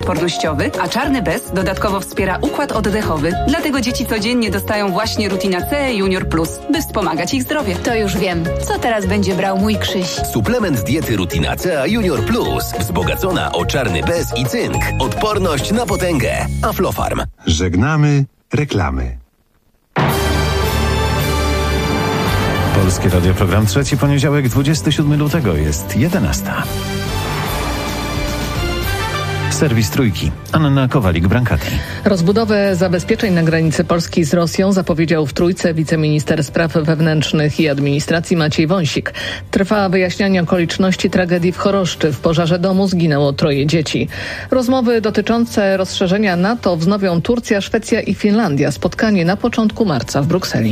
odpornościowy, a czarny bez dodatkowo wspiera układ oddechowy. Dlatego dzieci codziennie dostają właśnie Rutina C Junior Plus, by wspomagać ich zdrowie. To już wiem, co teraz będzie brał mój Krzyś. Suplement diety Rutina C Junior Plus, wzbogacona o czarny bez i cynk. Odporność na potęgę. Aflofarm. Żegnamy reklamy. Polskie Radio, program trzeci, poniedziałek, 27 lutego, jest 11. Serwis Trójki. Anna Kowalik-Brankati. Rozbudowę zabezpieczeń na granicy Polski z Rosją zapowiedział w Trójce wiceminister spraw wewnętrznych i administracji Maciej Wąsik. Trwa wyjaśnianie okoliczności tragedii w Choroszczy. W pożarze domu zginęło 3 dzieci. Rozmowy dotyczące rozszerzenia NATO wznowią Turcja, Szwecja i Finlandia. Spotkanie na początku marca w Brukseli.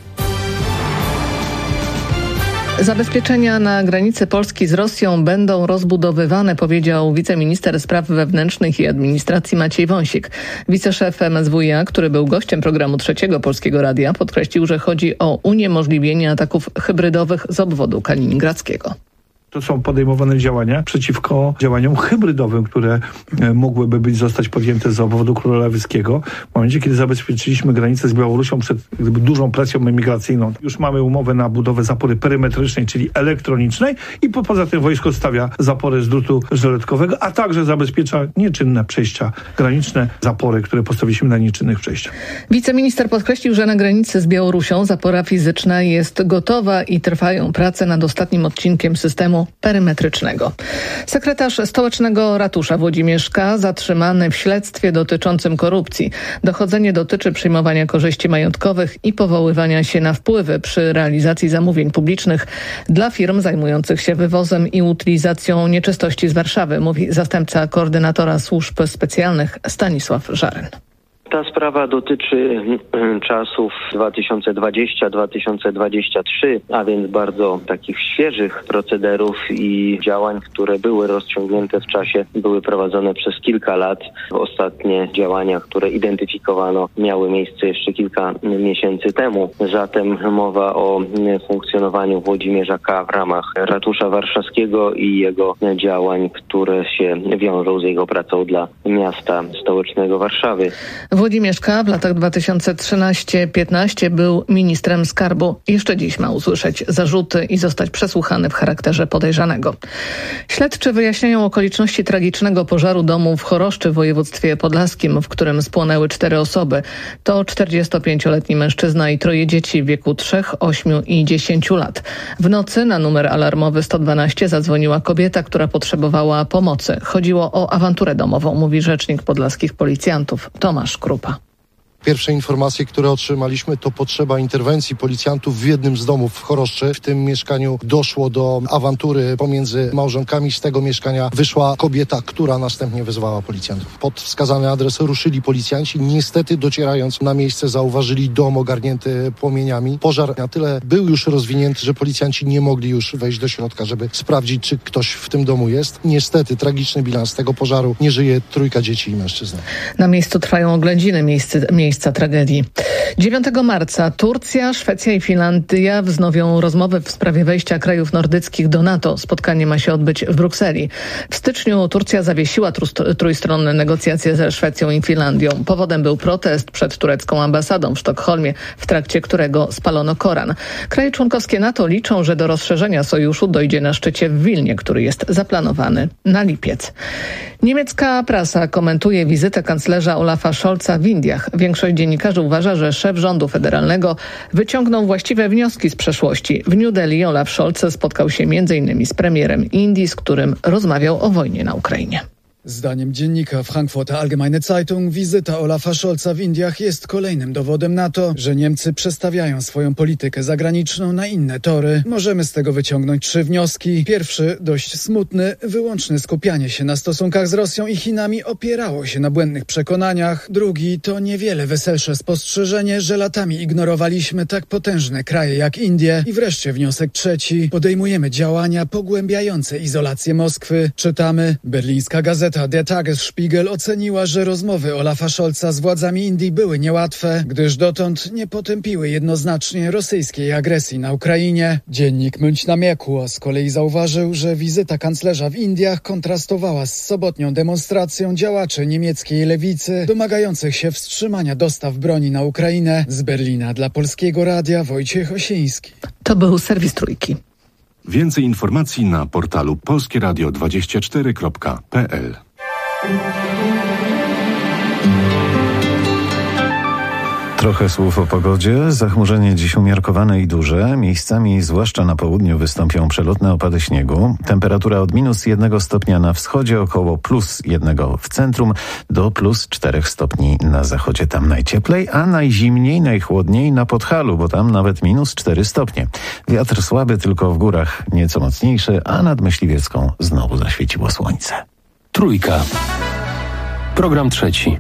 Zabezpieczenia na granicy Polski z Rosją będą rozbudowywane, powiedział wiceminister spraw wewnętrznych i administracji Maciej Wąsik. Wiceszef MSWiA, który był gościem programu Trzeciego Polskiego Radia, podkreślił, że chodzi o uniemożliwienie ataków hybrydowych z obwodu kaliningradzkiego. To są podejmowane działania przeciwko działaniom hybrydowym, które mogłyby zostać podjęte z obwodu królewyskiego. W momencie, kiedy zabezpieczyliśmy granicę z Białorusią przed dużą presją emigracyjną, już mamy umowę na budowę zapory perymetrycznej, czyli elektronicznej, i poza tym wojsko stawia zapory z drutu żyletkowego, a także zabezpiecza nieczynne przejścia graniczne, zapory, które postawiliśmy na nieczynnych przejściach. Wiceminister podkreślił, że na granicy z Białorusią zapora fizyczna jest gotowa i trwają prace nad ostatnim odcinkiem systemu perymetrycznego. Sekretarz stołecznego ratusza Włodzimierz K. zatrzymany w śledztwie dotyczącym korupcji. Dochodzenie dotyczy przyjmowania korzyści majątkowych i powoływania się na wpływy przy realizacji zamówień publicznych dla firm zajmujących się wywozem i utylizacją nieczystości z Warszawy, mówi zastępca koordynatora służb specjalnych Stanisław Żaryn. Ta sprawa dotyczy czasów 2020-2023, a więc bardzo takich świeżych procederów i działań, które były rozciągnięte w czasie, były prowadzone przez kilka lat. Ostatnie działania, które identyfikowano, miały miejsce jeszcze kilka miesięcy temu. Zatem mowa o funkcjonowaniu Włodzimierza K. w ramach ratusza warszawskiego i jego działań, które się wiążą z jego pracą dla miasta stołecznego Warszawy. Włodzimierz K. w latach 2013-15 był ministrem skarbu. Jeszcze dziś ma usłyszeć zarzuty i zostać przesłuchany w charakterze podejrzanego. Śledczy wyjaśniają okoliczności tragicznego pożaru domu w Choroszczy w województwie podlaskim, w którym spłonęły 4 osoby. To 45-letni mężczyzna i 3 dzieci w wieku 3, 8 i 10 lat. W nocy na numer alarmowy 112 zadzwoniła kobieta, która potrzebowała pomocy. Chodziło o awanturę domową, mówi rzecznik podlaskich policjantów Tomasz Krupa. Pierwsze informacje, które otrzymaliśmy, to potrzeba interwencji policjantów w jednym z domów w Choroszczy. W tym mieszkaniu doszło do awantury pomiędzy małżonkami. Z tego mieszkania wyszła kobieta, która następnie wezwała policjantów. Pod wskazany adres ruszyli policjanci. Niestety, docierając na miejsce, zauważyli dom ogarnięty płomieniami. Pożar na tyle był już rozwinięty, że policjanci nie mogli już wejść do środka, żeby sprawdzić, czy ktoś w tym domu jest. Niestety, tragiczny bilans tego pożaru. Nie żyje 3 dzieci i mężczyzna. Na miejscu trwają oględziny miejsca tragedii. 9 marca Turcja, Szwecja i Finlandia wznowią rozmowy w sprawie wejścia krajów nordyckich do NATO. Spotkanie ma się odbyć w Brukseli. W styczniu Turcja zawiesiła trójstronne negocjacje ze Szwecją i Finlandią. Powodem był protest przed turecką ambasadą w Sztokholmie, w trakcie którego spalono Koran. Kraje członkowskie NATO liczą, że do rozszerzenia sojuszu dojdzie na szczycie w Wilnie, który jest zaplanowany na lipiec. Niemiecka prasa komentuje wizytę kanclerza Olafa Scholza w Indiach. Większość dziennikarzy uważa, że szef rządu federalnego wyciągnął właściwe wnioski z przeszłości. W New Delhi Olaf Scholz spotkał się m.in. z premierem Indii, z którym rozmawiał o wojnie na Ukrainie. Zdaniem dziennika Frankfurter Allgemeine Zeitung wizyta Olafa Scholza w Indiach jest kolejnym dowodem na to, że Niemcy przestawiają swoją politykę zagraniczną na inne tory. Możemy z tego wyciągnąć 3 wnioski. Pierwszy, dość smutny, wyłączne skupianie się na stosunkach z Rosją i Chinami opierało się na błędnych przekonaniach. Drugi to niewiele weselsze spostrzeżenie, że latami ignorowaliśmy tak potężne kraje jak Indie. I wreszcie wniosek trzeci, podejmujemy działania pogłębiające izolację Moskwy. Czytamy, berlińska gazeta Gazeta Der Tagesspiegel oceniła, że rozmowy Olafa Scholza z władzami Indii były niełatwe, gdyż dotąd nie potępiły jednoznacznie rosyjskiej agresji na Ukrainie. Dziennik Münchner z kolei zauważył, że wizyta kanclerza w Indiach kontrastowała z sobotnią demonstracją działaczy niemieckiej lewicy domagających się wstrzymania dostaw broni na Ukrainę. Z Berlina dla Polskiego Radia Wojciech Osiński. To był serwis Trójki. Więcej informacji na portalu polskieradio24.pl. Trochę słów o pogodzie. Zachmurzenie dziś umiarkowane i duże. Miejscami, zwłaszcza na południu, wystąpią przelotne opady śniegu. Temperatura od -1 stopnia na wschodzie, około +1 w centrum, do +4 stopni na zachodzie. Tam najcieplej, a najzimniej, najchłodniej na Podhalu, bo tam nawet -4 stopnie. Wiatr słaby, tylko w górach nieco mocniejszy, a nad Myśliwiecką znowu zaświeciło słońce. Trójka. Program trzeci.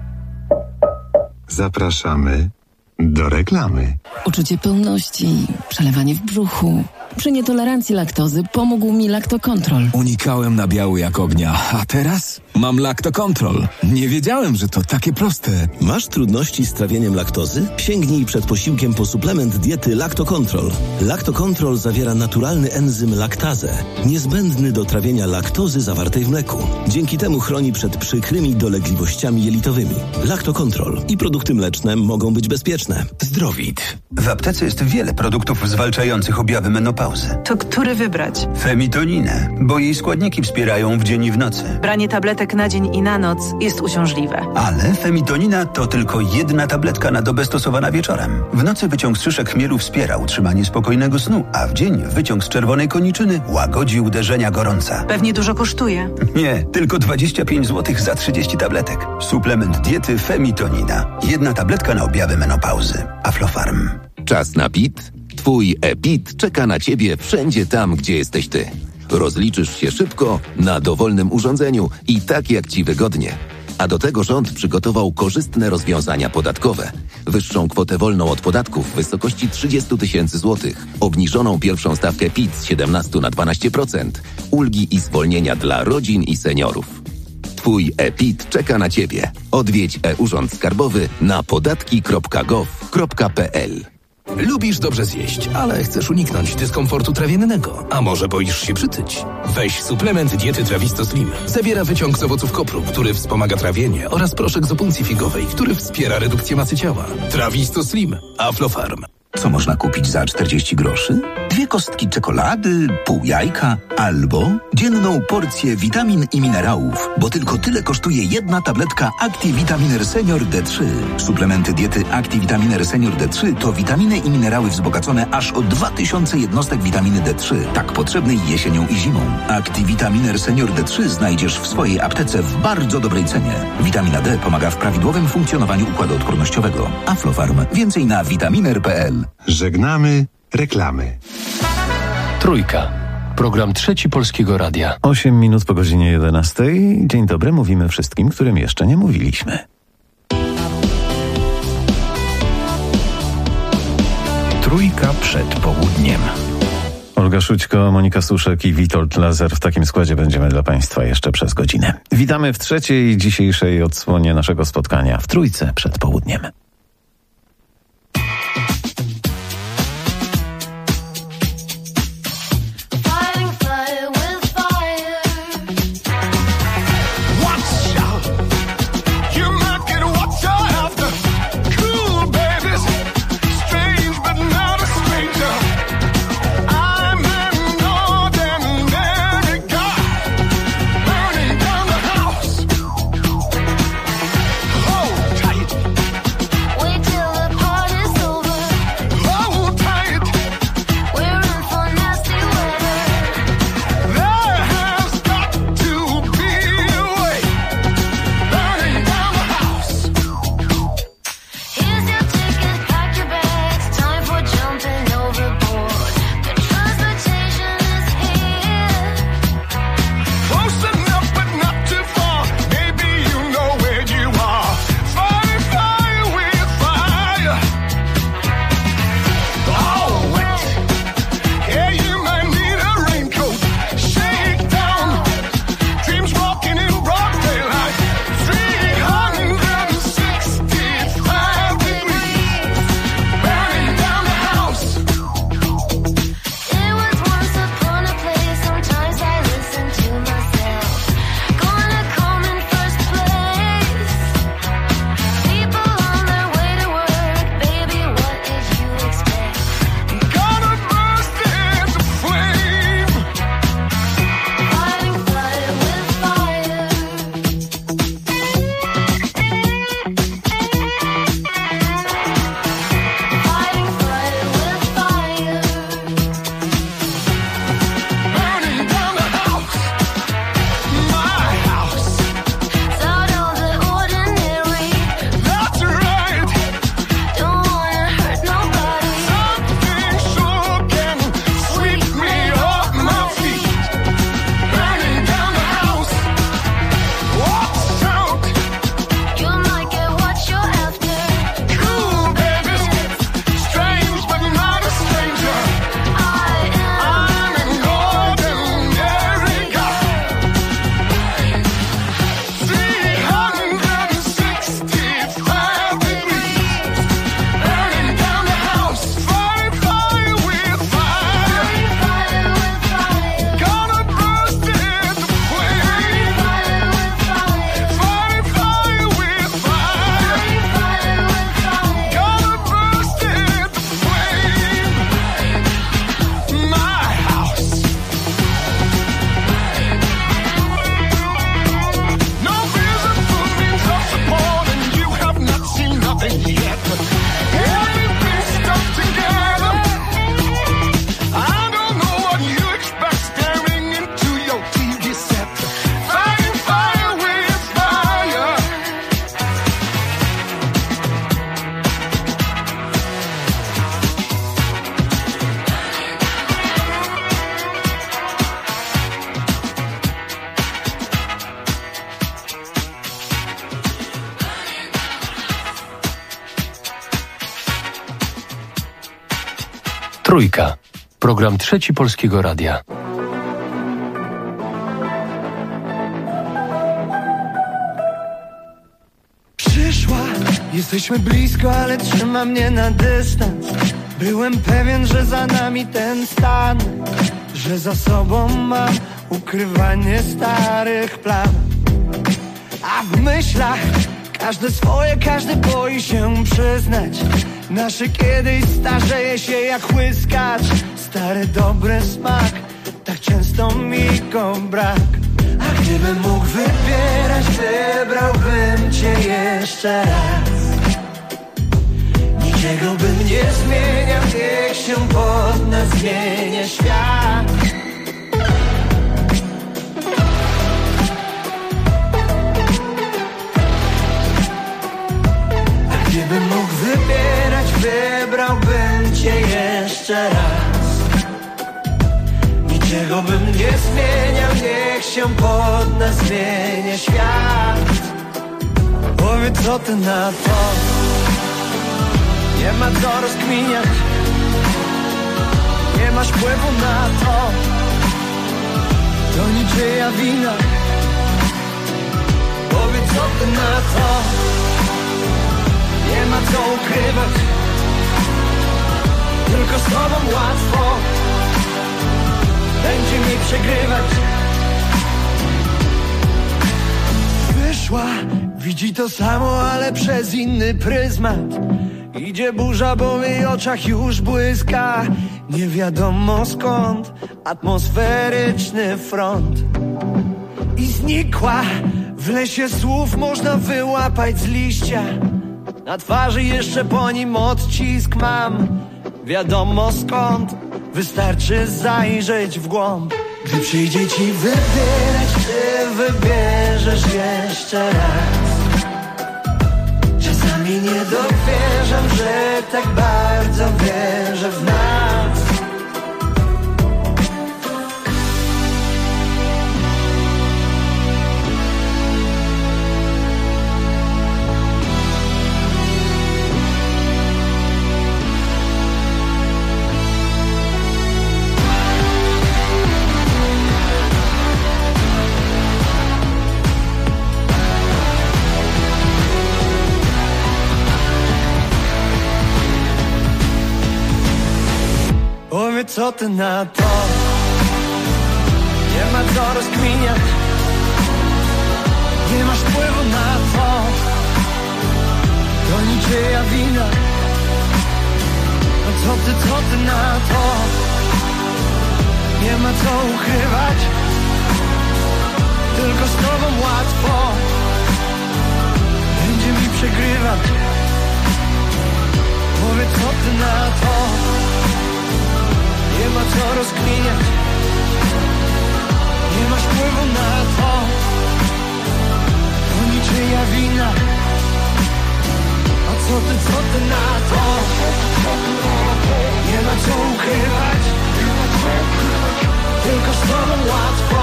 Zapraszamy do reklamy. Uczucie pełności, przelewanie w brzuchu. Przy nietolerancji laktozy pomógł mi Lactocontrol. Unikałem nabiału jak ognia, a teraz mam Lactocontrol. Nie wiedziałem, że to takie proste. Masz trudności z trawieniem laktozy? Sięgnij przed posiłkiem po suplement diety Lactocontrol. Lactocontrol zawiera naturalny enzym laktazę, niezbędny do trawienia laktozy zawartej w mleku. Dzięki temu chroni przed przykrymi dolegliwościami jelitowymi. Lactocontrol i produkty mleczne mogą być bezpieczne. Zdrowit. W aptece jest wiele produktów zwalczających objawy menopauzy. To który wybrać? Femitoninę, bo jej składniki wspierają w dzień i w nocy. Branie tabletek na dzień i na noc jest uciążliwe. Ale Femitonina to tylko jedna tabletka na dobę stosowana wieczorem. W nocy wyciąg z szyszek chmielu wspiera utrzymanie spokojnego snu, a w dzień wyciąg z czerwonej koniczyny łagodzi uderzenia gorąca. Pewnie dużo kosztuje. Nie, tylko 25 zł za 30 tabletek. Suplement diety Femitonina. Jedna tabletka na objawy menopauzy. Aflofarm. Czas na PIT? Twój e-PIT czeka na Ciebie wszędzie tam, gdzie jesteś Ty. Rozliczysz się szybko, na dowolnym urządzeniu i tak jak Ci wygodnie. A do tego rząd przygotował korzystne rozwiązania podatkowe. Wyższą kwotę wolną od podatków w wysokości 30 000 złotych. Obniżoną pierwszą stawkę PIT z 17 na 12%. Ulgi i zwolnienia dla rodzin i seniorów. Twój e-PIT czeka na Ciebie. Odwiedź e-Urząd Skarbowy na podatki.gov.pl. Lubisz dobrze zjeść, ale chcesz uniknąć dyskomfortu trawiennego. A może boisz się przytyć? Weź suplement diety Trawisto Slim. Zawiera wyciąg z owoców kopru, który wspomaga trawienie, oraz proszek z opuncji figowej, który wspiera redukcję masy ciała. Trawisto Slim. Aflofarm. Co można kupić za 40 groszy? 2 kostki czekolady, pół jajka albo dzienną porcję witamin i minerałów, bo tylko tyle kosztuje jedna tabletka ActiVitaminer Senior D3. Suplementy diety ActiVitaminer Senior D3 to witaminy i minerały wzbogacone aż o 2000 jednostek witaminy D3, tak potrzebnej jesienią i zimą. ActiVitaminer Senior D3 znajdziesz w swojej aptece w bardzo dobrej cenie. Witamina D pomaga w prawidłowym funkcjonowaniu układu odpornościowego. Aflofarm. Więcej na vitaminer.pl. Żegnamy reklamy. Trójka. Program trzeci Polskiego Radia. 8 minut po godzinie 11. Dzień dobry, mówimy wszystkim, którym jeszcze nie mówiliśmy. Trójka przed południem. Olga Szućko, Monika Suszek i Witold Lazer. W takim składzie będziemy dla Państwa jeszcze przez godzinę. Witamy w trzeciej dzisiejszej odsłonie naszego spotkania w Trójce przed południem. Trójka. Program Trzeci Polskiego Radia. Przyszła, jesteśmy blisko, ale trzyma mnie na dystans. Byłem pewien, że za nami ten stan, że za sobą mam ukrywanie starych plan. A w myślach każde swoje, każdy boi się przyznać. Nasze kiedyś starzeje się jak łyskacz. Stary dobry smak, tak często mi go brak. A gdybym mógł wybierać, wybrałbym cię jeszcze raz. Niczego bym nie zmieniał, niech się pod nas zmienia świat. A gdybym mógł wybierać, wybrałbym cię jeszcze raz. Niczego bym nie zmieniał, niech się pod nas zmienia świat. Powiedz, co ty na to? Nie ma co rozkminiać, nie masz wpływu na to. To niczyja wina. Powiedz, co ty na to? Nie ma co ukrywać, tylko z tobą łatwo będzie mi przegrywać. Wyszła, widzi to samo, ale przez inny pryzmat. Idzie burza, bo w jej oczach już błyska. Nie wiadomo skąd atmosferyczny front. I znikła, w lesie słów można wyłapać z liścia. Na twarzy jeszcze po nim odcisk mam. Wiadomo skąd, wystarczy zajrzeć w głąb. Gdy przyjdzie ci wybierać, ty wybierzesz jeszcze raz. Czasami nie dowierzam, że tak bardzo wierzę w nas. Powiedz, co ty na to? Nie ma co rozkminiać, nie masz wpływu na to. To niczyja wina. No co ty na to? Nie ma co ukrywać, tylko z tobą łatwo będzie mi przegrywać. Powiedz, co ty na to? Nie ma co rozkminiać, nie masz wpływu na to. To niczyja wina. A co ty na to? Nie ma co ukrywać, tylko z tobą łatwo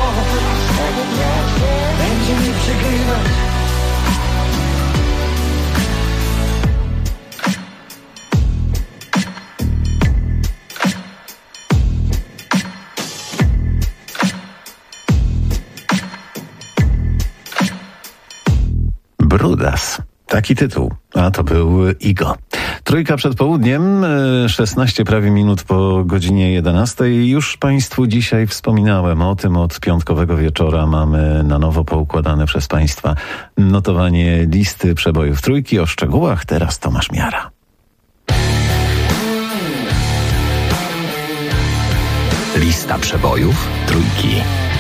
będzie mi przegrywać. Brudas. Taki tytuł. A to był Igo. Trójka przed południem, 16 prawie minut po godzinie 11. Już Państwu dzisiaj wspominałem o tym. Od piątkowego wieczora mamy na nowo poukładane przez Państwa notowanie listy przebojów Trójki. O szczegółach teraz Tomasz Miara. Lista przebojów Trójki.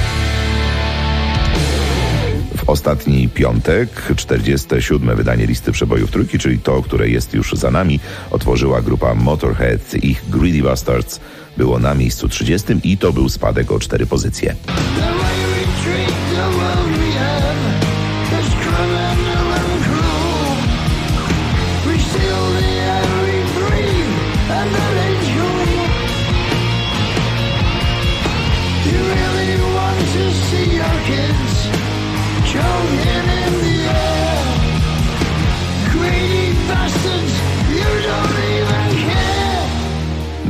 W ostatni piątek 47. wydanie listy przebojów Trójki, czyli to, które jest już za nami, otworzyła grupa Motorhead. Ich Greedy Bastards było na miejscu 30 i to był spadek o 4 pozycje.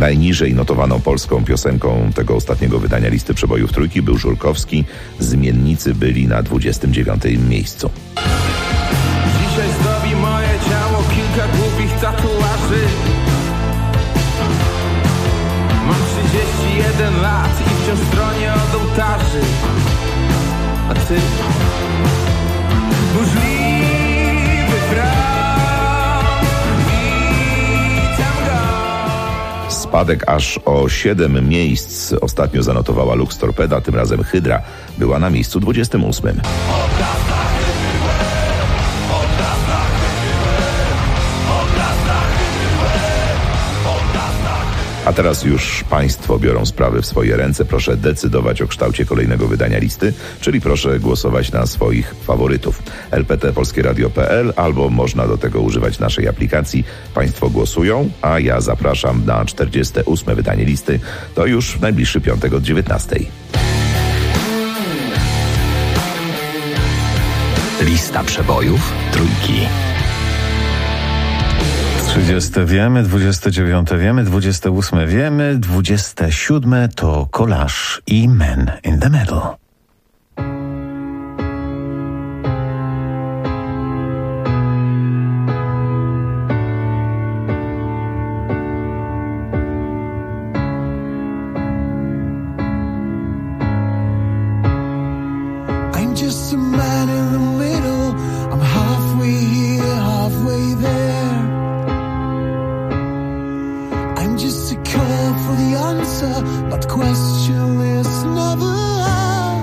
Najniżej notowaną polską piosenką tego ostatniego wydania listy przebojów trójki był Żurkowski. Zmiennicy byli na 29. miejscu. Dzisiaj zdobi moje ciało kilka głupich tatuaży. Mam 31 lat i wciąż stronię od ołtarzy. A ty? Burzliwy front, witam go. Spadek aż o 7 miejsc ostatnio zanotowała Lux Torpeda, tym razem Hydra była na miejscu 28. A teraz już Państwo biorą sprawy w swoje ręce. Proszę decydować o kształcie kolejnego wydania listy, czyli proszę głosować na swoich faworytów. lpt.polskieradio.pl albo można do tego używać naszej aplikacji. Państwo głosują, a ja zapraszam na 48. wydanie listy. To już w najbliższy piątek od 19. Lista przebojów trójki. 30 wiemy, 29 wiemy, 28 wiemy, 27 to Collage i Men in the Middle. I'm just a man in the middle. I'm halfway here, halfway there. I'm just a call for the answer, but question is never asked.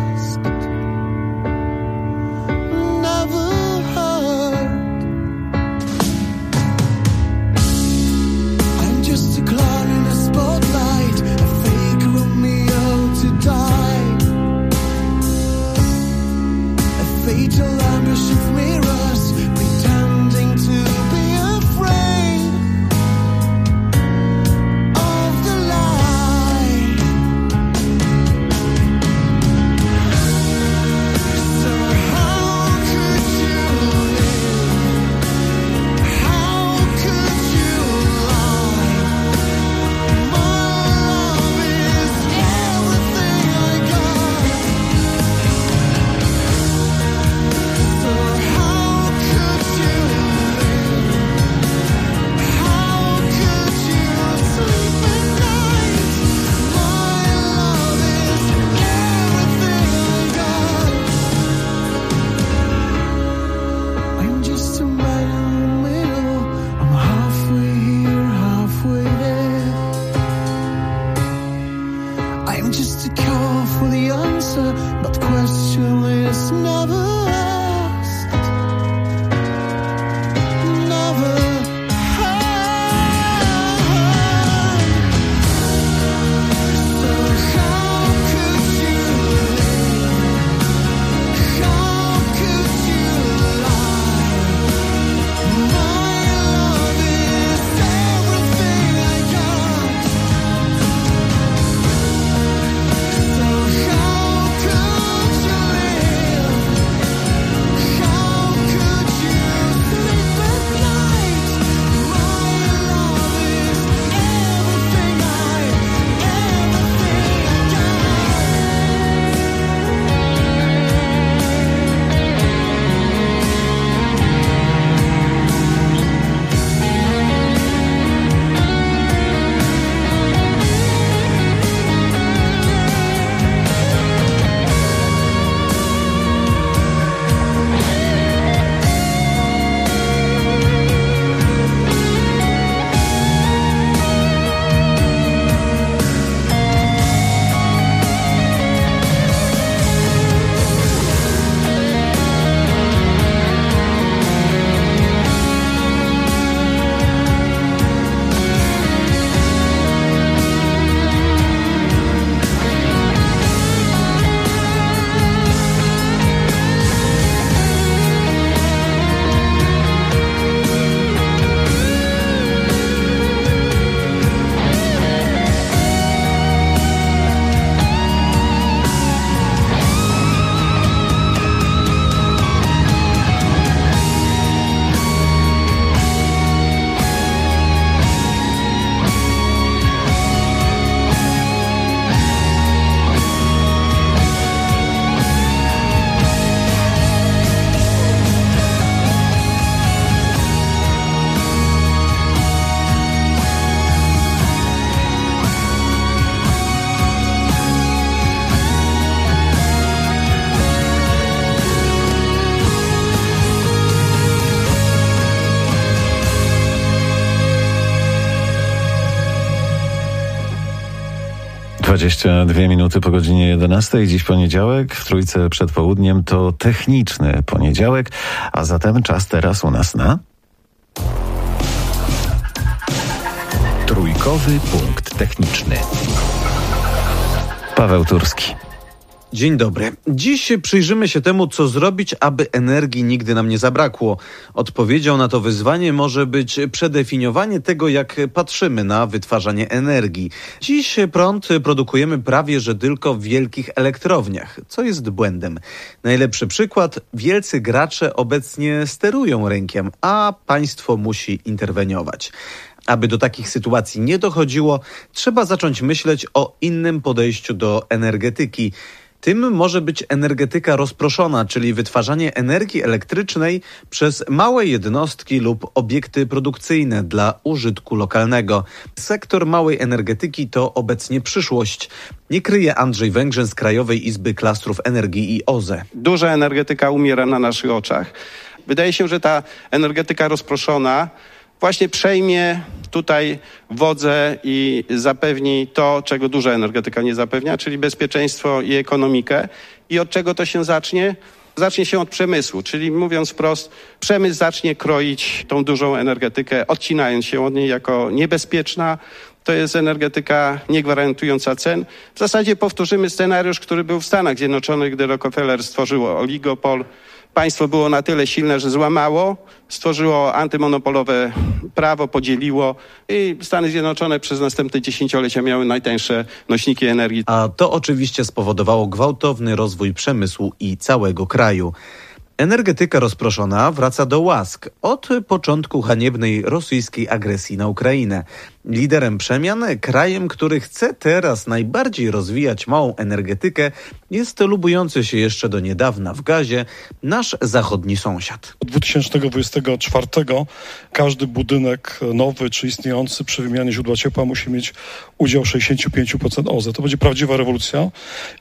22 minuty po godzinie 11. Dziś poniedziałek, w Trójce przed południem to techniczny poniedziałek, a zatem czas teraz u nas na... Trójkowy punkt techniczny. Paweł Turski. Dzień dobry. Dziś przyjrzymy się temu, co zrobić, aby energii nigdy nam nie zabrakło. Odpowiedzią na to wyzwanie może być przedefiniowanie tego, jak patrzymy na wytwarzanie energii. Dziś prąd produkujemy prawie że tylko w wielkich elektrowniach, co jest błędem. Najlepszy przykład: wielcy gracze obecnie sterują rynkiem, a państwo musi interweniować. Aby do takich sytuacji nie dochodziło, trzeba zacząć myśleć o innym podejściu do energetyki. Tym może być energetyka rozproszona, czyli wytwarzanie energii elektrycznej przez małe jednostki lub obiekty produkcyjne dla użytku lokalnego. Sektor małej energetyki to obecnie przyszłość. Nie kryje Andrzej Węgrzyn z Krajowej Izby Klastrów Energii i OZE. Duża energetyka umiera na naszych oczach. Wydaje się, że ta energetyka rozproszona właśnie przejmie tutaj wodzę i zapewni to, czego duża energetyka nie zapewnia, czyli bezpieczeństwo i ekonomikę. I od czego to się zacznie? Zacznie się od przemysłu, czyli mówiąc wprost, przemysł zacznie kroić tą dużą energetykę, odcinając się od niej jako niebezpieczna. To jest energetyka niegwarantująca cen. W zasadzie powtórzymy scenariusz, który był w Stanach Zjednoczonych, gdy Rockefeller stworzył oligopol. Państwo było na tyle silne, że złamało, stworzyło antymonopolowe prawo, podzieliło i Stany Zjednoczone przez następne dziesięciolecia miały najtańsze nośniki energii. A to oczywiście spowodowało gwałtowny rozwój przemysłu i całego kraju. Energetyka rozproszona wraca do łask od początku haniebnej rosyjskiej agresji na Ukrainę. Liderem przemian, krajem, który chce teraz najbardziej rozwijać małą energetykę, jest lubujący się jeszcze do niedawna w gazie nasz zachodni sąsiad. Od 2024 każdy budynek nowy czy istniejący przy wymianie źródła ciepła musi mieć udział 65% OZE. To będzie prawdziwa rewolucja.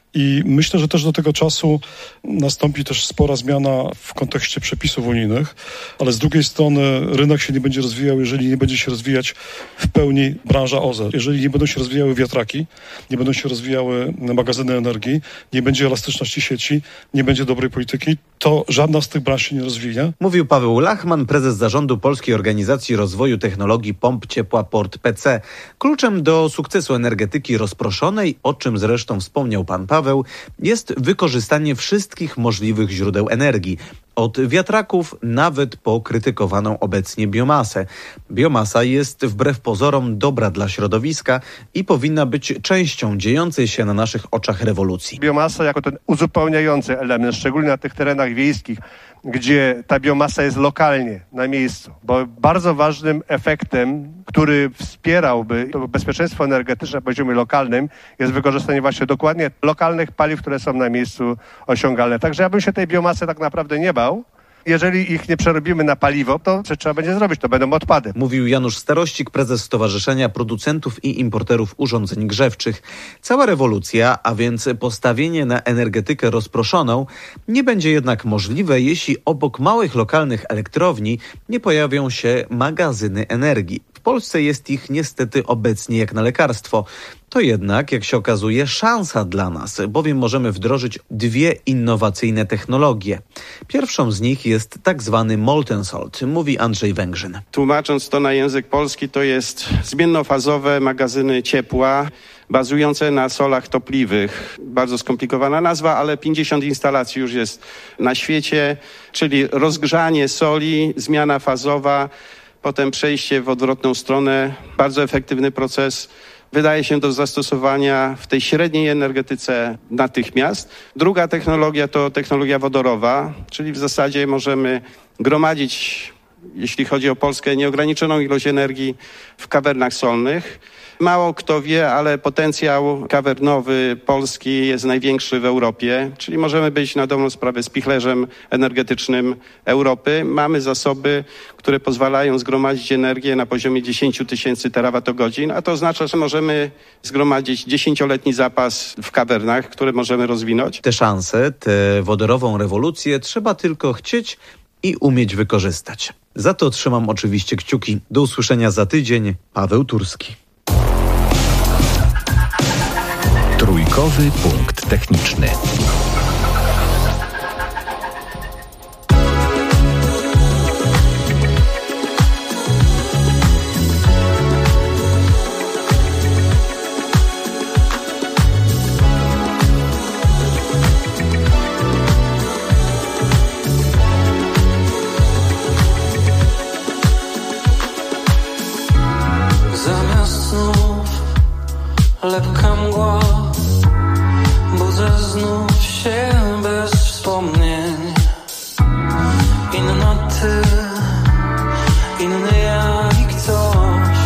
I myślę, że też do tego czasu nastąpi też spora zmiana w kontekście przepisów unijnych, ale z drugiej strony rynek się nie będzie rozwijał, jeżeli nie będzie się rozwijać w pełni branża OZE. Jeżeli nie będą się rozwijały wiatraki, nie będą się rozwijały magazyny energii, nie będzie elastyczności sieci, nie będzie dobrej polityki, to żadna z tych branż się nie rozwinie. Mówił Paweł Lachman, prezes zarządu Polskiej Organizacji Rozwoju Technologii Pomp Ciepła Port PC. Kluczem do sukcesu energetyki rozproszonej, o czym zresztą wspomniał pan Paweł, jest wykorzystanie wszystkich możliwych źródeł energii. Od wiatraków nawet po krytykowaną obecnie biomasę. Biomasa jest wbrew pozorom dobra dla środowiska i powinna być częścią dziejącej się na naszych oczach rewolucji. Biomasa jako ten uzupełniający element, szczególnie na tych terenach wiejskich, gdzie ta biomasa jest lokalnie, na miejscu. Bo bardzo ważnym efektem, który wspierałby to bezpieczeństwo energetyczne na poziomie lokalnym, jest wykorzystanie właśnie dokładnie lokalnych paliw, które są na miejscu osiągalne. Także ja bym się tej biomasy tak naprawdę nie bał. Jeżeli ich nie przerobimy na paliwo, to co trzeba będzie zrobić? To będą odpady. Mówił Janusz Starościk, prezes Stowarzyszenia Producentów i Importerów Urządzeń Grzewczych. Cała rewolucja, a więc postawienie na energetykę rozproszoną, nie będzie jednak możliwe, jeśli obok małych lokalnych elektrowni nie pojawią się magazyny energii. W Polsce jest ich niestety obecnie jak na lekarstwo. To jednak, jak się okazuje, szansa dla nas, bowiem możemy wdrożyć dwie innowacyjne technologie. Pierwszą z nich jest tak zwany molten salt, mówi Andrzej Węgrzyn. Tłumacząc to na język polski, to jest zmiennofazowe magazyny ciepła bazujące na solach topliwych. Bardzo skomplikowana nazwa, ale 50 instalacji już jest na świecie, czyli rozgrzanie soli, zmiana fazowa, potem przejście w odwrotną stronę. Bardzo efektywny proces. Wydaje się do zastosowania w tej średniej energetyce natychmiast. Druga technologia to technologia wodorowa, czyli w zasadzie możemy gromadzić, jeśli chodzi o Polskę, nieograniczoną ilość energii w kawernach solnych. Mało kto wie, ale potencjał kawernowy Polski jest największy w Europie, czyli możemy być na dobrą sprawę spichlerzem energetycznym Europy. Mamy zasoby, które pozwalają zgromadzić energię na poziomie 10 000 terawatogodzin, a to oznacza, że możemy zgromadzić 10-letni zapas w kawernach, które możemy rozwinąć. Te szanse, tę wodorową rewolucję trzeba tylko chcieć i umieć wykorzystać. Za to trzymam oczywiście kciuki. Do usłyszenia za tydzień. Paweł Turski. Dodatkowy punkt techniczny. Zamiast snów lepka mgła, budzę znów się bez wspomnień. Inna ty, inny ja i ktoś.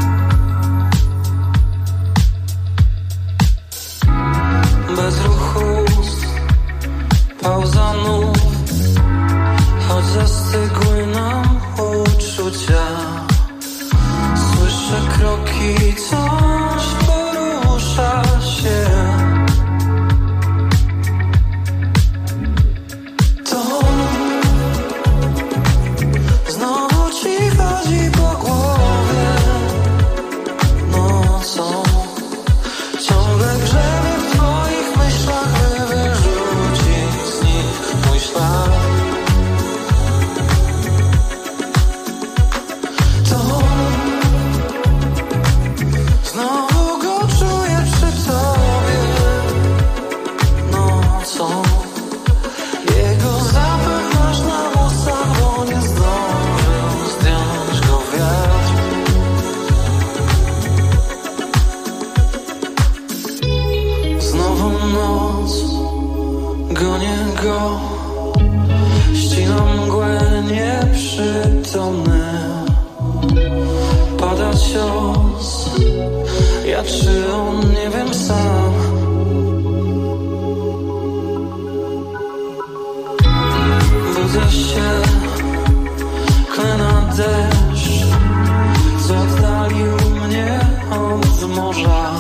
Bez ruchu ust, pauza nów, choć zastygły nam uczucia. Słyszę kroki, coś porusza się. To znowu ci chodzi po głowie nocą. Ciągle grzebie w twoich myślach, by wyrzucić z nich mój ślad. Znowu go czuję przy tobie nocą. Jego zapach masz na włosach, bo nie zdążył zdjąć go wiatr. Znowu noc, gonię go, ścinam mgłę nieprzytomny. Pada cios, ja czy on, nie wiem sam. Budzę się, klę na deszcz, co oddalił mnie od morza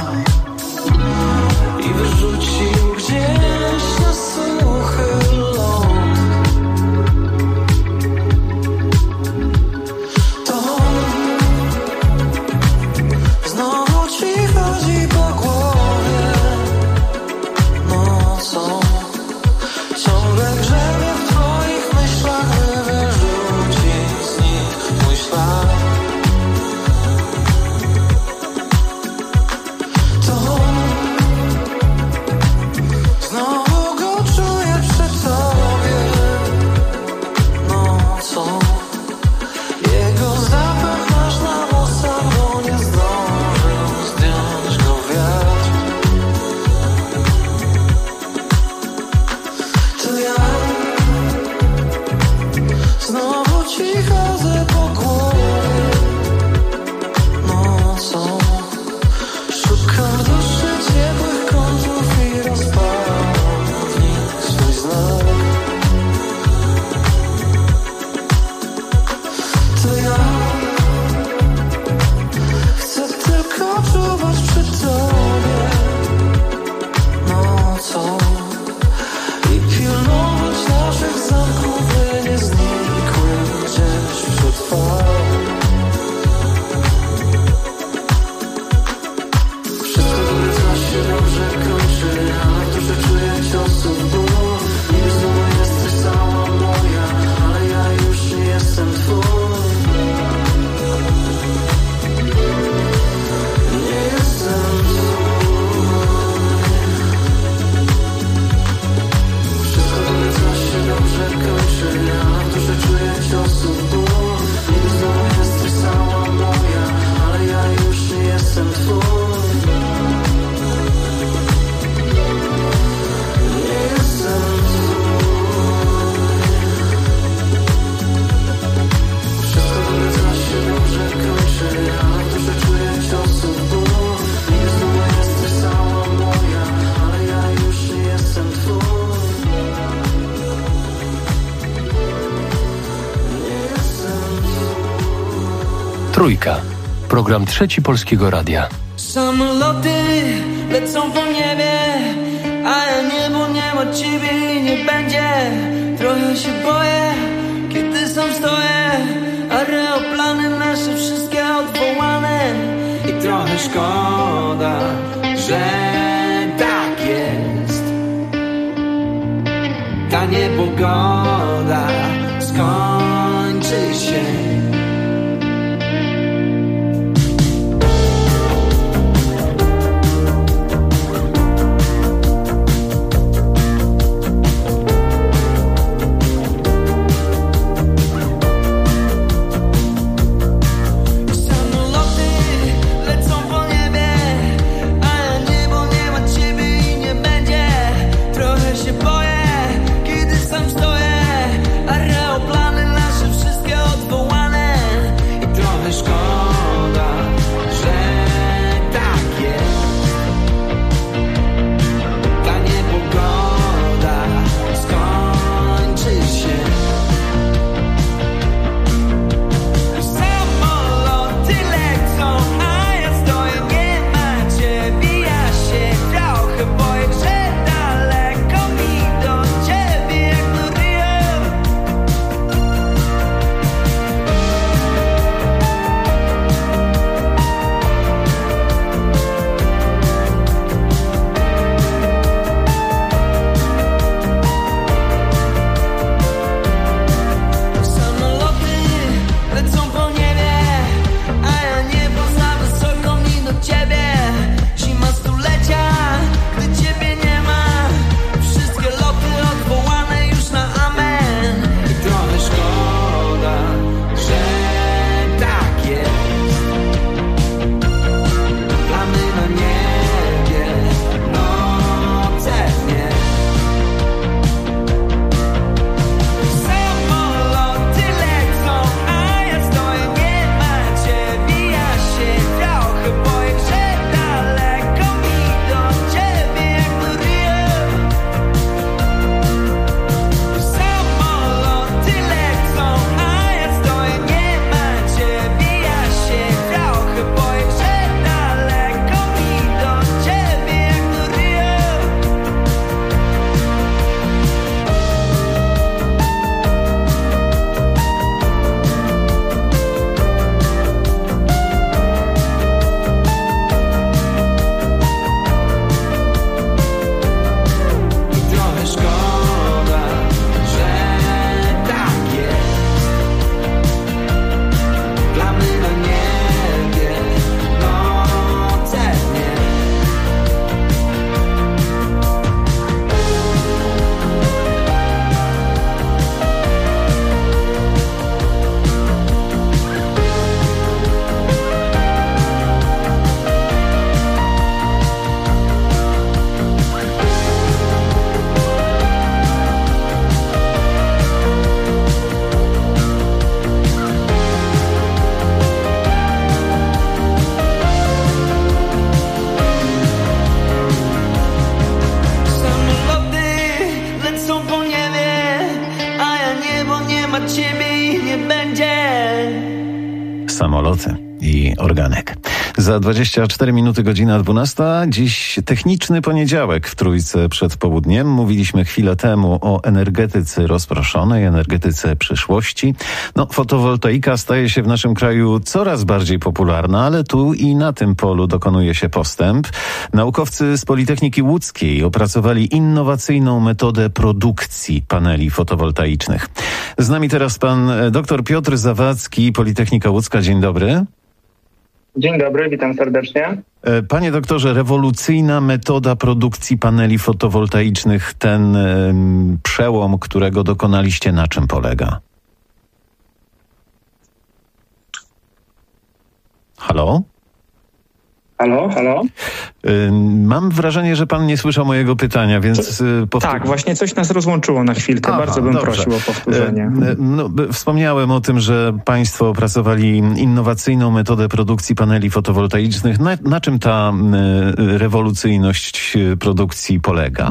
i wyrzucił gdzieś na suchy ląd. Znowu ci chodzi po głowie nocą. Ciągle grzebie w twoich myślach, by wyrzucić z nich mój ślad. To znowu go czuję przy tobie nocą. Jego zapach masz na włosach, bo nie zdążył zdjąć go wiatr. To ja znowu ci chodzę po głowie nocą. Szukam w duszy ciepłych kątów i rozpalam w nich swój znak. To ja chcę tylko czuwać przy tobie nocą i pilnować naszych zamków, by nie znikły gdzieś wśród fal. Wszystko dobre, co się dobrze kończy, a w duszy czuję ciosów ból. Niby znowu jesteś cała moja, ale ja już nie jestem twój. Nie jestem twój. Wszystko dobre, co się dobrze kończy, a w duszy czuję ciosów ból. Niby znowu jesteś cała moja, ale ja już nie jestem twój. Nie jestem twój. Wszystko dobre, co się dobrze kończy, a w duszy czuję ciosów ból. Niby znowu jesteś cała moja, ale ja już nie jestem twój. Nie jestem twój. Trójka. Program Trzeci Polskiego Radia. Samoloty lecą po niebie, ale niebo nie ma ciebie i nie będzie. Trochę się boję, kiedy sam stoję, aeroplany nasze wszystkie odwołane. I trochę szkoda, że tak samoloty i organek. Za 24 minuty godzina 12. Dziś techniczny poniedziałek w Trójce przed południem. Mówiliśmy chwilę temu o energetyce rozproszonej, energetyce przyszłości. Fotowoltaika staje się w naszym kraju coraz bardziej popularna, ale tu i na tym polu dokonuje się postęp. Naukowcy z Politechniki Łódzkiej opracowali innowacyjną metodę produkcji paneli fotowoltaicznych. Z nami teraz pan dr Piotr Zawadzki, Politechnika Łódzka. Dzień dobry. Dzień dobry, witam serdecznie. Panie doktorze, rewolucyjna metoda produkcji paneli fotowoltaicznych, ten przełom, którego dokonaliście, na czym polega? Halo? Halo? Mam wrażenie, że pan nie słyszał mojego pytania, więc... Tak, właśnie coś nas rozłączyło na chwilkę. Bardzo bym prosił o powtórzenie. Wspomniałem o tym, że państwo opracowali innowacyjną metodę produkcji paneli fotowoltaicznych. Na czym ta rewolucyjność produkcji polega?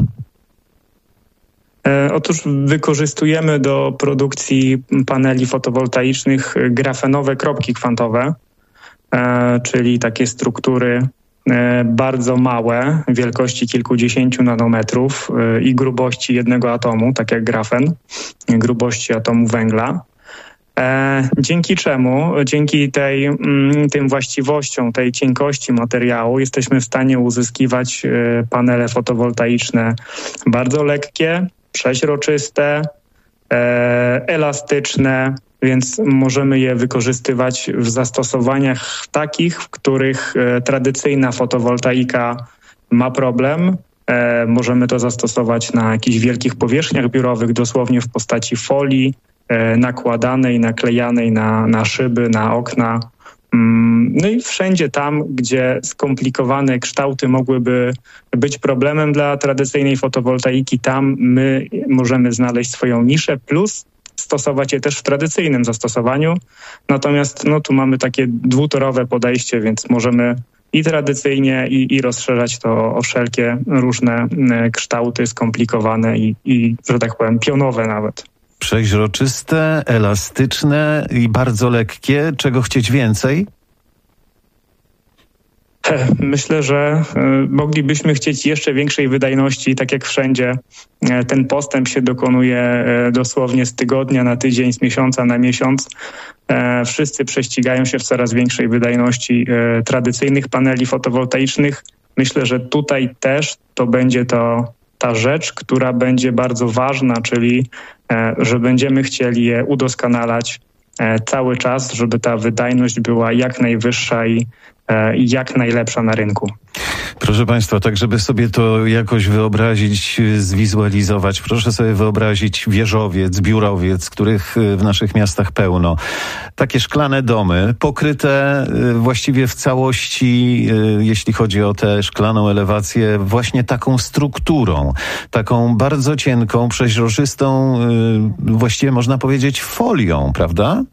Otóż wykorzystujemy do produkcji paneli fotowoltaicznych grafenowe kropki kwantowe, czyli takie struktury bardzo małe, wielkości kilkudziesięciu nanometrów i grubości jednego atomu, tak jak grafen, grubości atomu węgla. Dzięki czemu, dzięki tym właściwościom, tej cienkości materiału jesteśmy w stanie uzyskiwać panele fotowoltaiczne bardzo lekkie, przeźroczyste, elastyczne, więc możemy je wykorzystywać w zastosowaniach takich, w których tradycyjna fotowoltaika ma problem. Możemy to zastosować na jakichś wielkich powierzchniach biurowych, dosłownie w postaci folii nakładanej, naklejanej na szyby, na okna. No i wszędzie tam, gdzie skomplikowane kształty mogłyby być problemem dla tradycyjnej fotowoltaiki, tam my możemy znaleźć swoją niszę, plus stosować je też w tradycyjnym zastosowaniu. Natomiast tu mamy takie dwutorowe podejście, więc możemy i tradycyjnie i rozszerzać to o wszelkie różne kształty skomplikowane i że tak powiem, pionowe nawet. Przeźroczyste, elastyczne i bardzo lekkie. Czego chcieć więcej? Myślę, że moglibyśmy chcieć jeszcze większej wydajności, tak jak wszędzie. Ten postęp się dokonuje dosłownie z tygodnia na tydzień, z miesiąca na miesiąc. Wszyscy prześcigają się w coraz większej wydajności tradycyjnych paneli fotowoltaicznych. Myślę, że tutaj też to będzie ta rzecz, która będzie bardzo ważna, czyli że będziemy chcieli je udoskonalać cały czas, żeby ta wydajność była jak najwyższa i jak najlepsza na rynku. Proszę państwa, tak żeby sobie to jakoś wyobrazić, zwizualizować, proszę sobie wyobrazić wieżowiec, biurowiec, których w naszych miastach pełno. Takie szklane domy, pokryte właściwie w całości, jeśli chodzi o tę szklaną elewację, właśnie taką strukturą, taką bardzo cienką, przeźroczystą, właściwie można powiedzieć folią, prawda?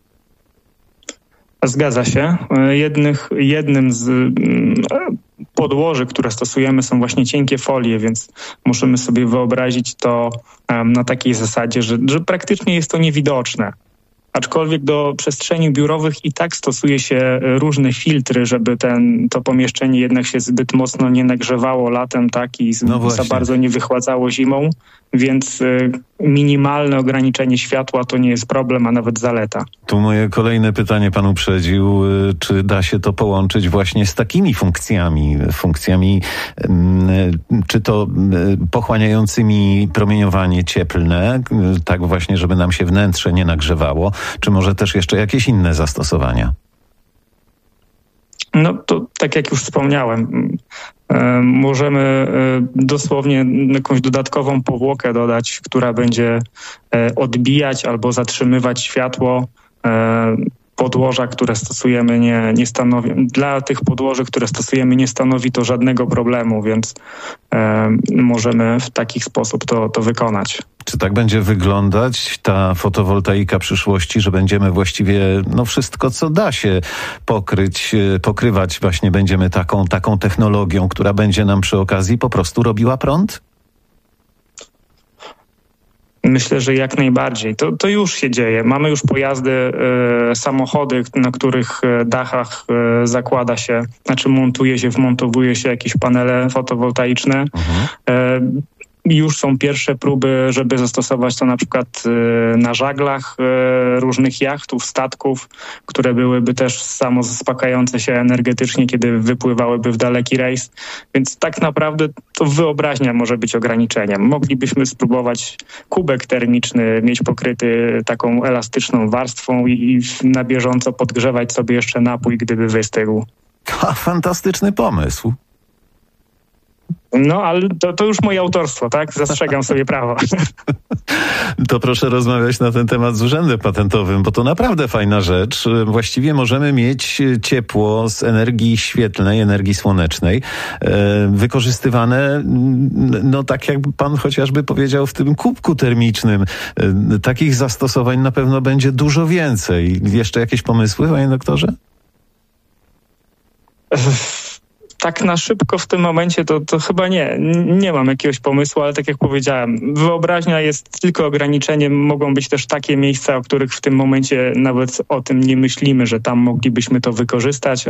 Zgadza się. Jednym z podłoży, które stosujemy, są właśnie cienkie folie, więc musimy sobie wyobrazić to na takiej zasadzie, że praktycznie jest to niewidoczne. Aczkolwiek do przestrzeni biurowych i tak stosuje się różne filtry, żeby to pomieszczenie jednak się zbyt mocno nie nagrzewało latem, tak, i za bardzo nie wychładzało zimą, więc minimalne ograniczenie światła to nie jest problem, a nawet zaleta. Tu moje kolejne pytanie pan uprzedził. Czy da się to połączyć właśnie z takimi funkcjami, czy to pochłaniającymi promieniowanie cieplne, tak właśnie, żeby nam się wnętrze nie nagrzewało, czy może też jeszcze jakieś inne zastosowania? No to tak jak już wspomniałem, możemy dosłownie jakąś dodatkową powłokę dodać, która będzie odbijać albo zatrzymywać światło. Podłoża, które stosujemy, nie stanowi, dla tych podłoży, które stosujemy, nie stanowi to żadnego problemu, więc możemy w taki sposób to wykonać. Czy tak będzie wyglądać ta fotowoltaika przyszłości, że będziemy właściwie wszystko, co da się pokrywać właśnie będziemy taką technologią, która będzie nam przy okazji po prostu robiła prąd? Myślę, że jak najbardziej. To już się dzieje. Mamy już pojazdy, samochody, na których dachach zakłada się, wmontowuje się jakieś panele fotowoltaiczne. Już są pierwsze próby, żeby zastosować to na przykład na żaglach różnych jachtów, statków, które byłyby też samozaspokajające się energetycznie, kiedy wypływałyby w daleki rejs. Więc tak naprawdę to wyobraźnia może być ograniczeniem. Moglibyśmy spróbować kubek termiczny mieć pokryty taką elastyczną warstwą i na bieżąco podgrzewać sobie jeszcze napój, gdyby wystygł. Fantastyczny pomysł. No, ale to już moje autorstwo, tak? Zastrzegam sobie prawo. To proszę rozmawiać na ten temat z Urzędem Patentowym, bo to naprawdę fajna rzecz. Właściwie możemy mieć ciepło z energii świetlnej, energii słonecznej, wykorzystywane, no tak jak pan chociażby powiedział, w tym kubku termicznym. Takich zastosowań na pewno będzie dużo więcej. Jeszcze jakieś pomysły, panie doktorze? Tak na szybko w tym momencie to chyba nie mam jakiegoś pomysłu, ale tak jak powiedziałem, wyobraźnia jest tylko ograniczeniem. Mogą być też takie miejsca, o których w tym momencie nawet o tym nie myślimy, że tam moglibyśmy to wykorzystać,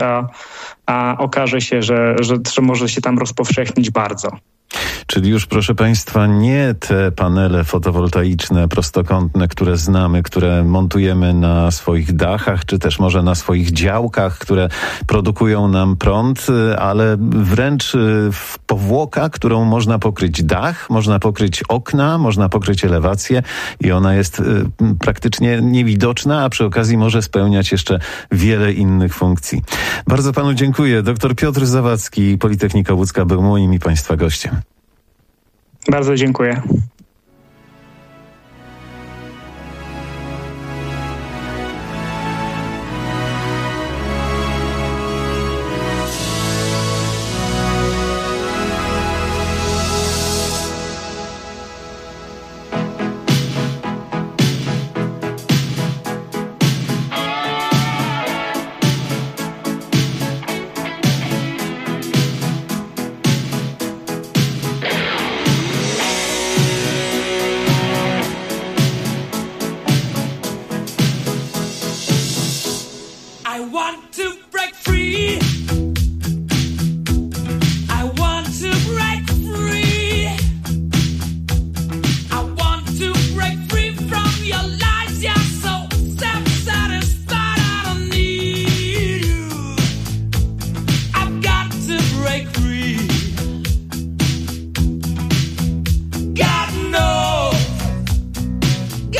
a okaże się, że może się tam rozpowszechnić bardzo. Czyli już, proszę państwa, nie te panele fotowoltaiczne, prostokątne, które znamy, które montujemy na swoich dachach, czy też może na swoich działkach, które produkują nam prąd, ale wręcz powłoka, którą można pokryć dach, można pokryć okna, można pokryć elewację i ona jest praktycznie niewidoczna, a przy okazji może spełniać jeszcze wiele innych funkcji. Bardzo panu dziękuję. Dr Piotr Zawadzki, Politechnika Łódzka, był moim i państwa gościem. Bardzo dziękuję.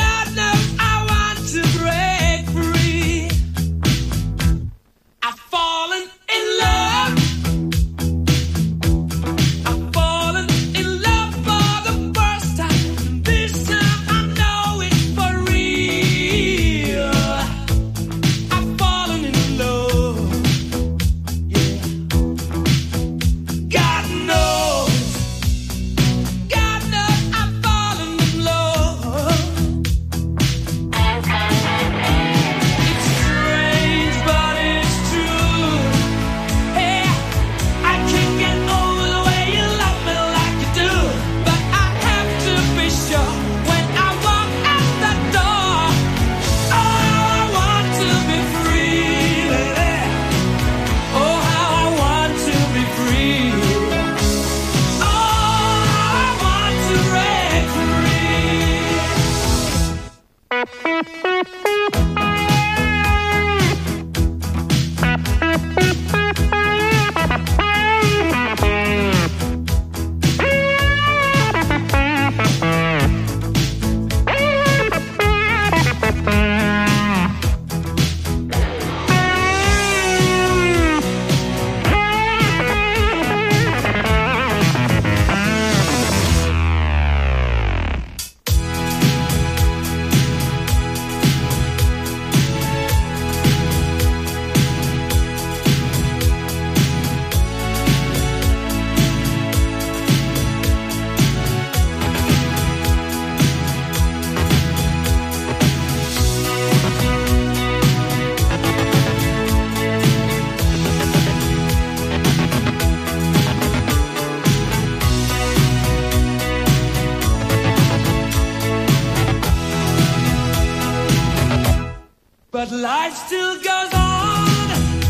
I fall goes on.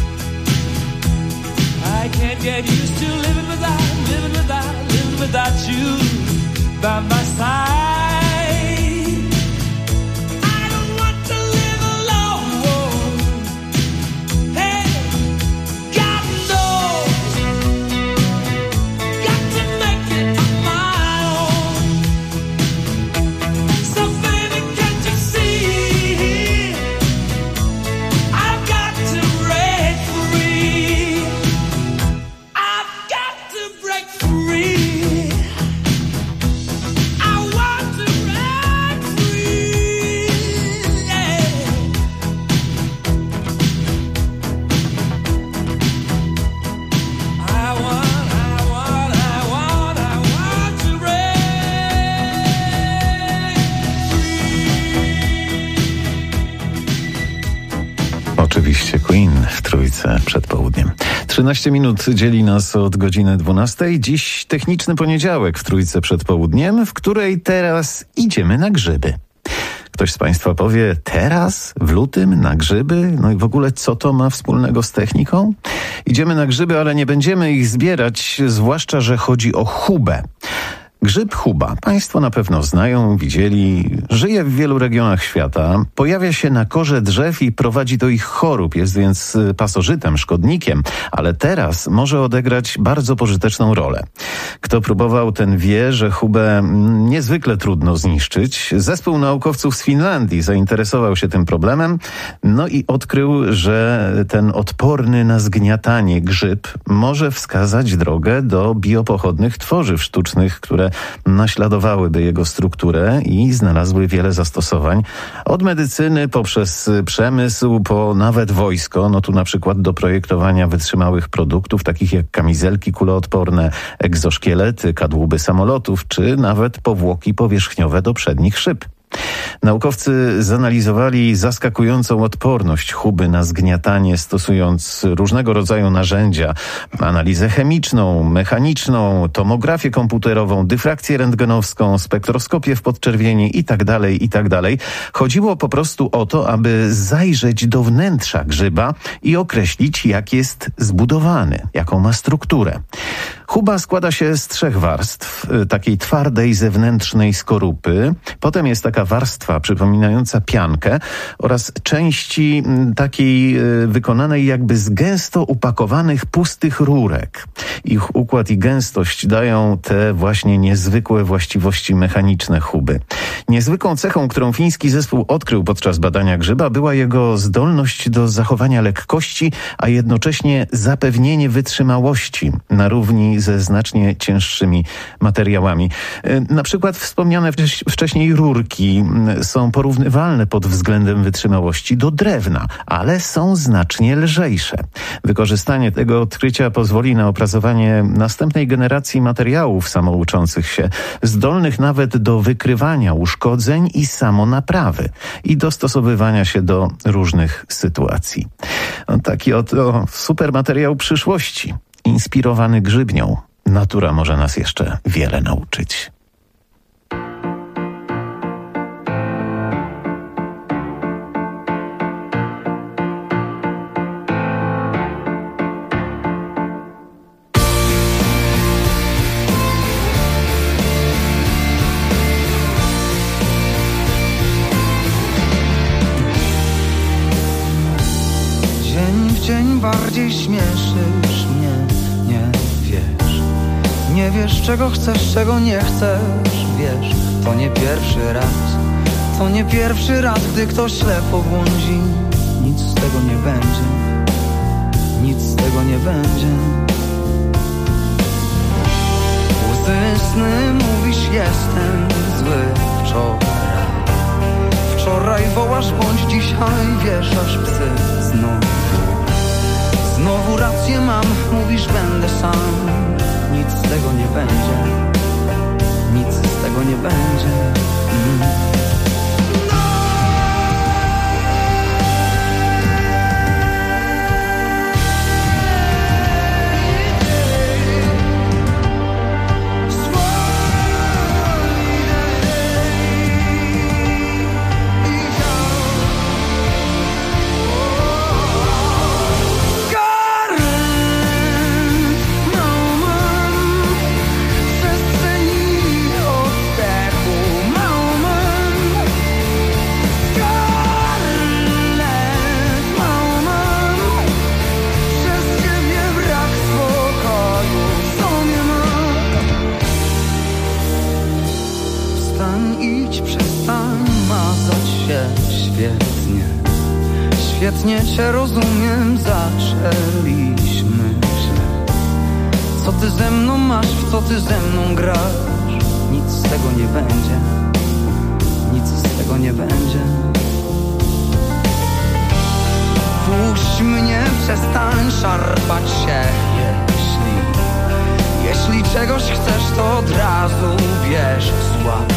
I can't get used to living without you by my side. Oczywiście Queen w trójce przed południem. 13 minut dzieli nas od godziny 12. Dziś techniczny poniedziałek w trójce przed południem, w której teraz idziemy na grzyby. Ktoś z Państwa powie, teraz? W lutym? Na grzyby? No i w ogóle co to ma wspólnego z techniką? Idziemy na grzyby, ale nie będziemy ich zbierać, zwłaszcza, że chodzi o chubę. Grzyb chuba. Państwo na pewno znają, widzieli. Żyje w wielu regionach świata. Pojawia się na korze drzew i prowadzi do ich chorób. Jest więc pasożytem, szkodnikiem. Ale teraz może odegrać bardzo pożyteczną rolę. Kto próbował, ten wie, że chubę niezwykle trudno zniszczyć. Zespół naukowców z Finlandii zainteresował się tym problemem. No i odkrył, że ten odporny na zgniatanie grzyb może wskazać drogę do biopochodnych tworzyw sztucznych, które naśladowałyby jego strukturę i znalazły wiele zastosowań. Od medycyny poprzez przemysł, po nawet wojsko. No tu na przykład do projektowania wytrzymałych produktów, takich jak kamizelki kuloodporne, egzoszkielety, kadłuby samolotów, czy nawet powłoki powierzchniowe do przednich szyb. Naukowcy zanalizowali zaskakującą odporność chuby na zgniatanie, stosując różnego rodzaju narzędzia, analizę chemiczną, mechaniczną, tomografię komputerową, dyfrakcję rentgenowską, spektroskopię w podczerwieni itd. Chodziło po prostu o to, aby zajrzeć do wnętrza grzyba i określić, jak jest zbudowany, jaką ma strukturę. Chuba składa się z 3 warstw, takiej twardej zewnętrznej skorupy, potem jest taka warstwa przypominająca piankę oraz części takiej wykonanej jakby z gęsto upakowanych pustych rurek. Ich układ i gęstość dają te właśnie niezwykłe właściwości mechaniczne chuby. Niezwykłą cechą, którą fiński zespół odkrył podczas badania grzyba, była jego zdolność do zachowania lekkości, a jednocześnie zapewnienie wytrzymałości na równi ze znacznie cięższymi materiałami. Na przykład wspomniane wcześniej rurki są porównywalne pod względem wytrzymałości do drewna, ale są znacznie lżejsze. Wykorzystanie tego odkrycia pozwoli na opracowanie następnej generacji materiałów samouczących się, zdolnych nawet do wykrywania uszkodzeń i samonaprawy i dostosowywania się do różnych sytuacji. Taki oto supermateriał przyszłości, inspirowany grzybnią. Natura może nas jeszcze wiele nauczyć. Dzień bardziej śmieszysz mnie, nie wiesz. Nie wiesz, czego chcesz, czego nie chcesz, wiesz. To nie pierwszy raz, to nie pierwszy raz, gdy ktoś ślepo błądzi. Nic z tego nie będzie, nic z tego nie będzie. Łzy sny mówisz, jestem zły wczoraj. Wczoraj wołasz, bądź dzisiaj wieszasz psy znów. Znowu rację mam, mówisz, będę sam. Nic z tego nie będzie, nic z tego nie będzie. cię rozumiem, zaczęliśmy źle. Co ty ze mną masz, w co ty ze mną grasz? Nic z tego nie będzie, nic z tego nie będzie. Puść mnie, przestań szarpać się. Jeśli czegoś chcesz, to od razu wiesz. Złap,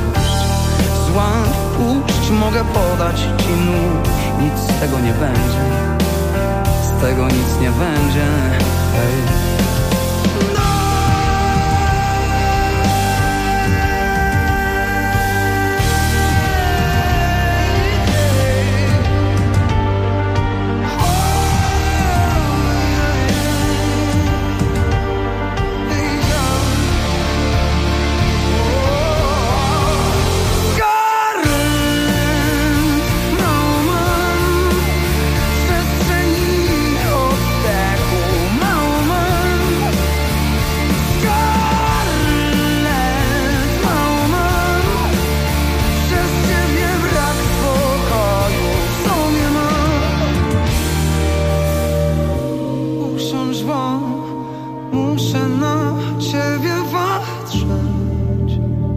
puść, mogę podać ci nóż. Nic z tego nie będzie, z tego nic nie będzie. Hej. Muszę na ciebie patrzeć.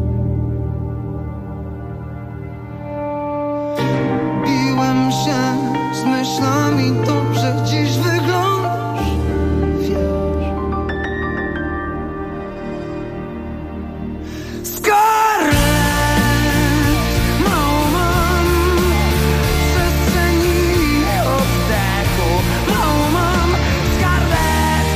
Biłem się z myślami, dobrze dziś wyglądasz, wiesz. Scarlett, mało mam przestrzeni oddechu, mało mam. Scarlett,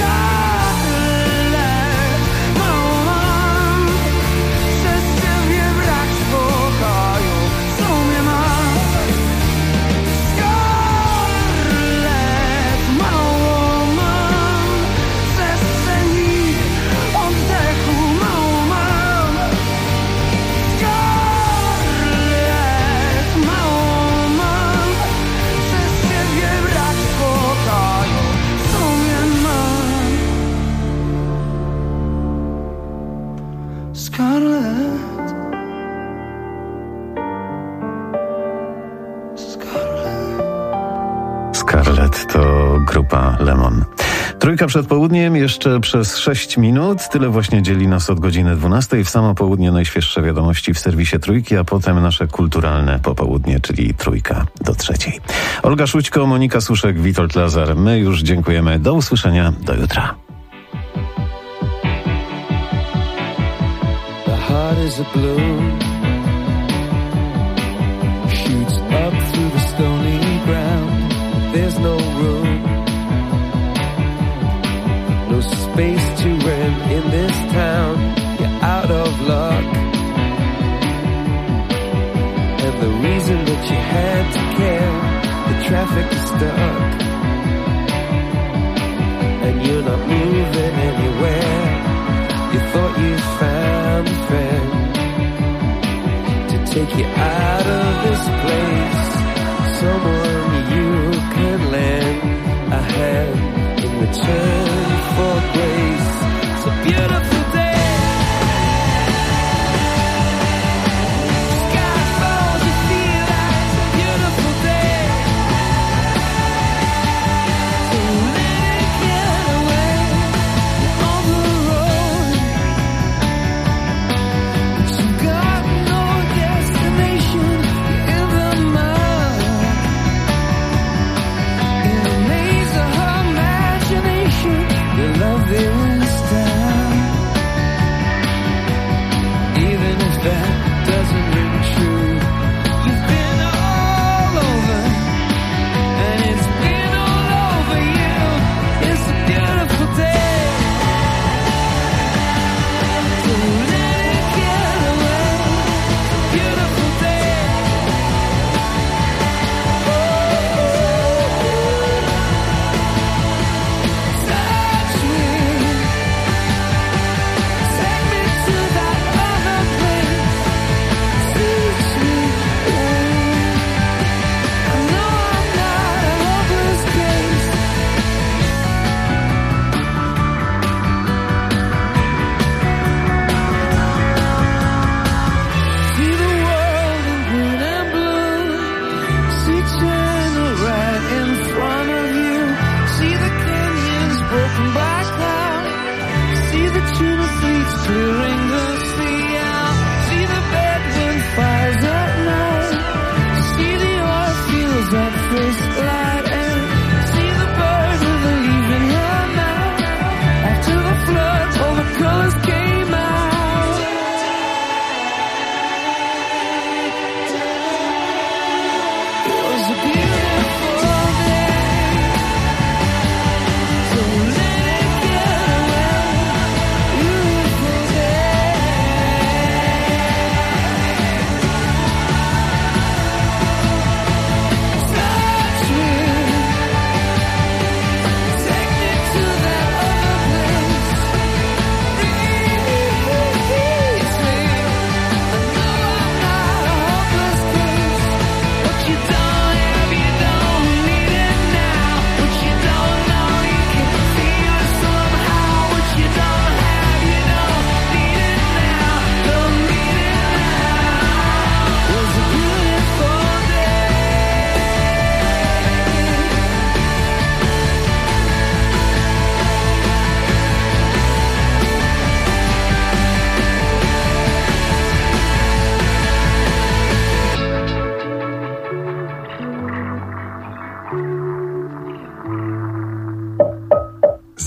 mało mam przez ciebie brak spokoju, w sumie mam. Scarlett, mało mam przestrzeni oddechu, mało mam. Scarlett, mało mam przez ciebie brak spokoju, w sumie mam. Scarlett, Scarlett to grupa Lemon. Trójka przed południem, jeszcze przez 6 minut. Tyle właśnie dzieli nas od godziny 12. W samo południe najświeższe wiadomości w serwisie Trójki, a potem nasze kulturalne popołudnie, czyli Trójka do 3. Olga Szućko, Monika Suszek, Witold Lazar. My już dziękujemy. Do usłyszenia. Do jutra. The heart is a balloon, shoots up through the stony ground. There's no room, no space to rent in this town. You're out of luck, and the reason that you had to care, the traffic is stuck, and you're not moving anywhere. You thought you found a friend to take you out of this place, someone you could lend a hand in return for grace. It's a beautiful day. Sky falls, you feel like it's a beautiful day. So let it get away on the road. But you've got no destination, you're in the mud.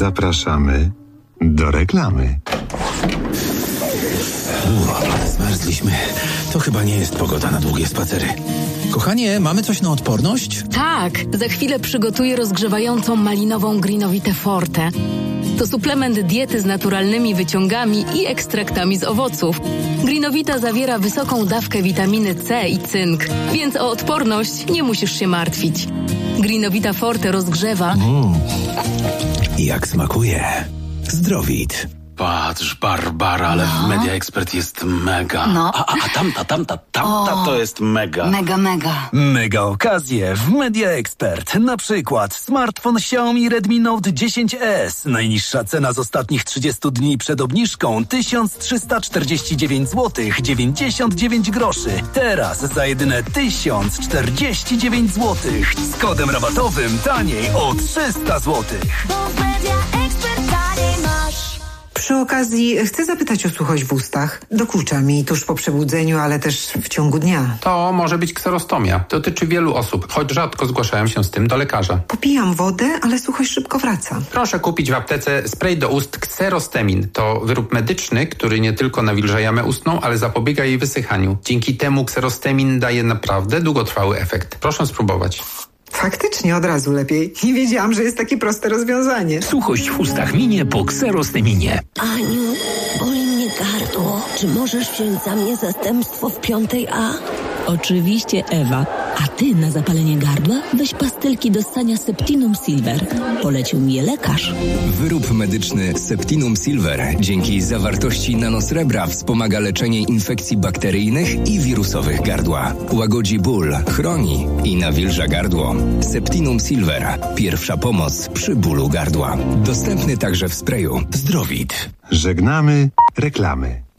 Zapraszamy do reklamy. Zmarzliśmy. To chyba nie jest pogoda na długie spacery. Kochanie, mamy coś na odporność? Tak, za chwilę przygotuję rozgrzewającą malinową Greenovitę Forte. To suplement diety z naturalnymi wyciągami i ekstraktami z owoców. Greenovita zawiera wysoką dawkę witaminy C i cynk, więc o odporność nie musisz się martwić. Greenovita Forte rozgrzewa. Jak smakuje. Zdrowit. Patrz, Barbara, ale w Media Expert jest mega. No. A tamta to jest mega. Mega. Mega okazje w Media Expert. Na przykład smartfon Xiaomi Redmi Note 10S. Najniższa cena z ostatnich 30 dni przed obniżką 1349 zł 99 groszy. Teraz za jedyne 1049 zł. Z kodem rabatowym taniej o 300 zł. Przy okazji chcę zapytać o suchość w ustach. Dokucza mi tuż po przebudzeniu, ale też w ciągu dnia. To może być kserostomia. Dotyczy wielu osób, choć rzadko zgłaszają się z tym do lekarza. Popijam wodę, ale suchość szybko wraca. Proszę kupić w aptece spray do ust Xerostemin. To wyrób medyczny, który nie tylko nawilża jamę ustną, ale zapobiega jej wysychaniu. Dzięki temu Xerostemin daje naprawdę długotrwały efekt. Proszę spróbować. Faktycznie od razu lepiej. Nie wiedziałam, że jest takie proste rozwiązanie. Suchość w ustach minie po Xerosteminie. Aniu, boli mnie gardło. Czy możesz wziąć za mnie zastępstwo w 5A? Oczywiście, Ewa. A ty na zapalenie gardła weź pastylki do ssania Septinum Silver. Polecił mi je lekarz. Wyrób medyczny Septinum Silver dzięki zawartości nanosrebra wspomaga leczenie infekcji bakteryjnych i wirusowych gardła. Łagodzi ból, chroni i nawilża gardło. Septinum Silver. Pierwsza pomoc przy bólu gardła. Dostępny także w sprayu. Zdrowit. Żegnamy reklamy.